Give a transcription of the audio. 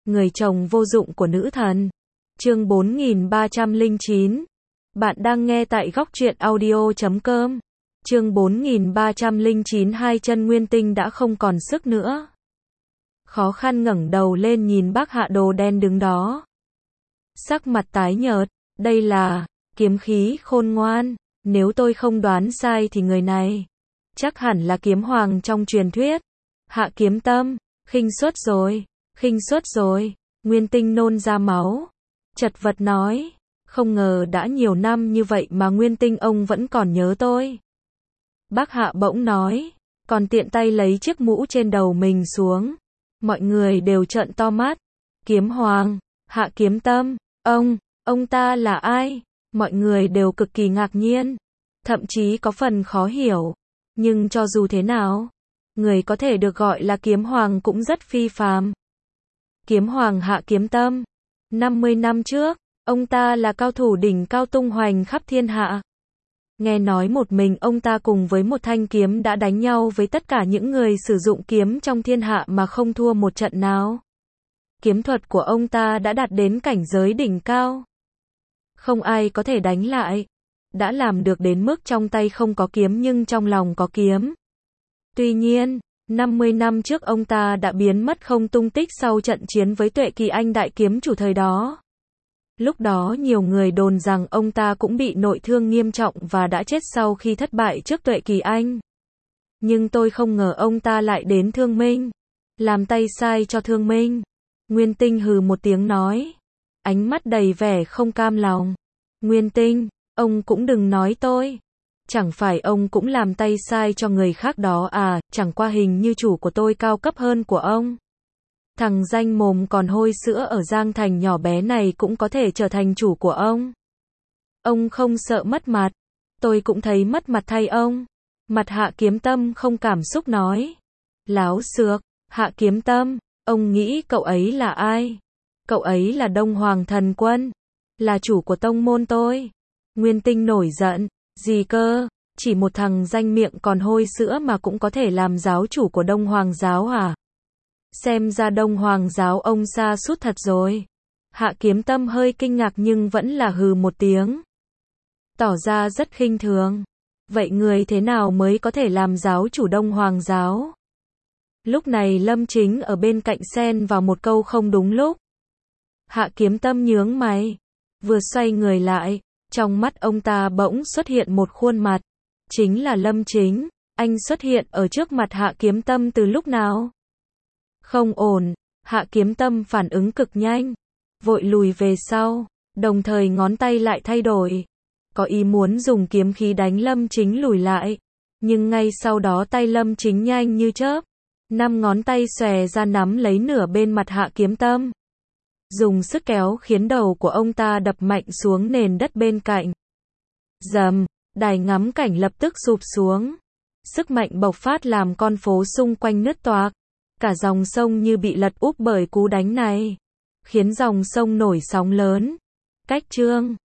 người chồng vô dụng của nữ thần. Chương 4309. Bạn đang nghe tại góc truyện audio.com. Chương 4309. Hai chân Nguyên Tinh đã không còn sức nữa. Khó khăn ngẩng đầu lên nhìn bác Hạ đồ đen đứng đó. Sắc mặt tái nhợt, đây là kiếm khí khôn ngoan, nếu tôi không đoán sai thì người này chắc hẳn là kiếm hoàng trong truyền thuyết. Hạ Kiếm Tâm, khinh suất rồi, Nguyên Tinh nôn ra máu, chật vật nói, không ngờ đã nhiều năm như vậy mà Nguyên Tinh ông vẫn còn nhớ tôi. Bác Hạ bỗng nói, còn tiện tay lấy chiếc mũ trên đầu mình xuống. Mọi người đều trợn to mắt. Kiếm hoàng, Hạ Kiếm Tâm, ông ta là ai? Mọi người đều cực kỳ ngạc nhiên, thậm chí có phần khó hiểu. Nhưng cho dù thế nào, người có thể được gọi là kiếm hoàng cũng rất phi phàm. Kiếm hoàng Hạ Kiếm Tâm, 50 năm trước, ông ta là cao thủ đỉnh cao tung hoành khắp thiên hạ. Nghe nói một mình ông ta cùng với một thanh kiếm đã đánh nhau với tất cả những người sử dụng kiếm trong thiên hạ mà không thua một trận nào. Kiếm thuật của ông ta đã đạt đến cảnh giới đỉnh cao. Không ai có thể đánh lại. Đã làm được đến mức trong tay không có kiếm nhưng trong lòng có kiếm. Tuy nhiên, 50 năm trước ông ta đã biến mất không tung tích sau trận chiến với Tuệ Kỳ Anh đại kiếm chủ thời đó. Lúc đó nhiều người đồn rằng ông ta cũng bị nội thương nghiêm trọng và đã chết sau khi thất bại trước Tuệ Kỳ Anh. Nhưng tôi không ngờ ông ta lại đến Thương Minh, làm tay sai cho Thương Minh. Nguyên Tinh hừ một tiếng nói, ánh mắt đầy vẻ không cam lòng. Nguyên Tinh, ông cũng đừng nói tôi. Chẳng phải ông cũng làm tay sai cho người khác đó à, chẳng qua hình như chủ của tôi cao cấp hơn của ông. Thằng danh mồm còn hôi sữa ở Giang Thành nhỏ bé này cũng có thể trở thành chủ của ông. Ông không sợ mất mặt. Tôi cũng thấy mất mặt thay ông. Mặt Hạ Kiếm Tâm không cảm xúc nói. Láo xược, Hạ Kiếm Tâm, ông nghĩ cậu ấy là ai? Cậu ấy là Đông Hoàng Thần Quân, là chủ của tông môn tôi. Nguyên Tinh nổi giận, gì cơ, chỉ một thằng danh miệng còn hôi sữa mà cũng có thể làm giáo chủ của Đông Hoàng giáo à? Xem ra Đông Hoàng giáo ông sa sút thật rồi. Hạ Kiếm Tâm hơi kinh ngạc nhưng vẫn là hừ một tiếng. Tỏ ra rất khinh thường. Vậy người thế nào mới có thể làm giáo chủ Đông Hoàng giáo? Lúc này Lâm Chính ở bên cạnh xen vào một câu không đúng lúc. Hạ Kiếm Tâm nhướng mày, vừa xoay người lại, trong mắt ông ta bỗng xuất hiện một khuôn mặt. Chính là Lâm Chính. Anh xuất hiện ở trước mặt Hạ Kiếm Tâm từ lúc nào? Không ổn, Hạ Kiếm Tâm phản ứng cực nhanh, vội lùi về sau, đồng thời ngón tay lại thay đổi, có ý muốn dùng kiếm khí đánh Lâm Chính lùi lại, nhưng ngay sau đó tay Lâm Chính nhanh như chớp, 5 ngón tay xòe ra nắm lấy nửa bên mặt Hạ Kiếm Tâm, dùng sức kéo khiến đầu của ông ta đập mạnh xuống nền đất bên cạnh. Rầm, đài ngắm cảnh lập tức sụp xuống, sức mạnh bộc phát làm con phố xung quanh nứt toạc. Cả dòng sông như bị lật úp bởi cú đánh này, khiến dòng sông nổi sóng lớn. Cách chương